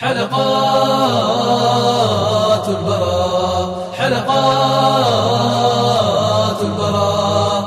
حلقات البراء، حلقات البراء،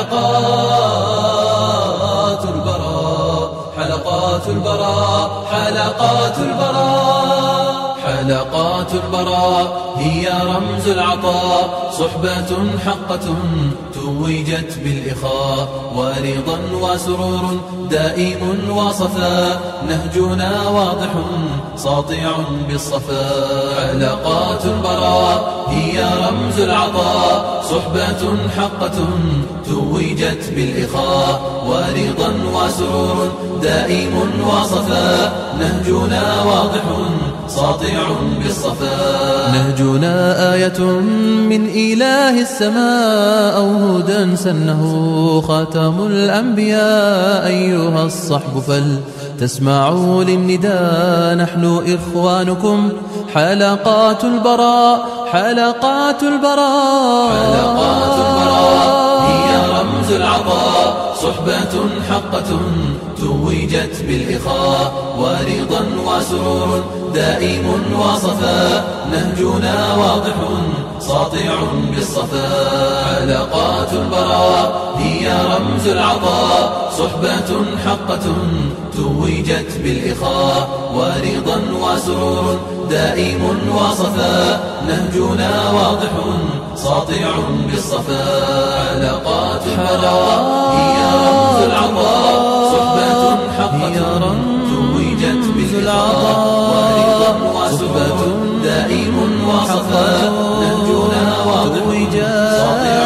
حلقات البراء، حلقات البراء، حلقات البراء. حلقات البراء هي رمز العطاء، صحبة حقة توجت بالإخاء، ورضا وسرور دائم وصفاء، نهجنا واضح ساطع بالصفاء. حلقات البراء هي رمز العطاء، صحبة حقة توجت بالإخاء، ورضا وسرور دائم وصفاء، نهجنا واضح ساطع بالصفاء. نهجنا آية من إله السماء، أو هدى سنه خاتم الأنبياء. أيها الصحب فلتسمعوا للنداء، نحن إخوانكم حلقات البراء، حلقات البراء. حلقات البراء هي رمز العطاء، صحبة حقة توجت بالإخاء، ورضا وسرور دائم وصفاء، نهجنا واضح ساطع بالصفاء. حلقات البراء هي رمز العطاء، صحبة حقة توجت بالإخاء، ورضا وسرور دائم وصفاء، نهجنا واضح ساطع بالصفاء. حلقات البراء هي رمز العطاء، صحبة حقة توجت بالإخاء، ورضا وسرور دائم وصفاء، نهجنا واضح ساطع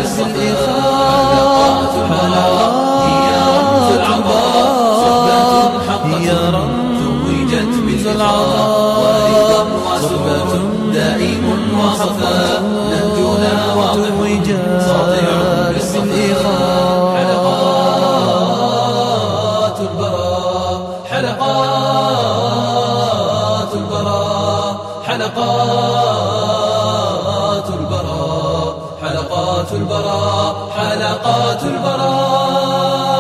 بالصفاء. حلقات البراء هي رمز العطاء، صحبة حقة توجت بالإخاء، ورضا وسرور دائم وصفاء، نهجنا واضح ساطع بالصفاء. حلقات البراء، حلقات البراء، حلقات البراء، حلقات البراء، حلقات البراء.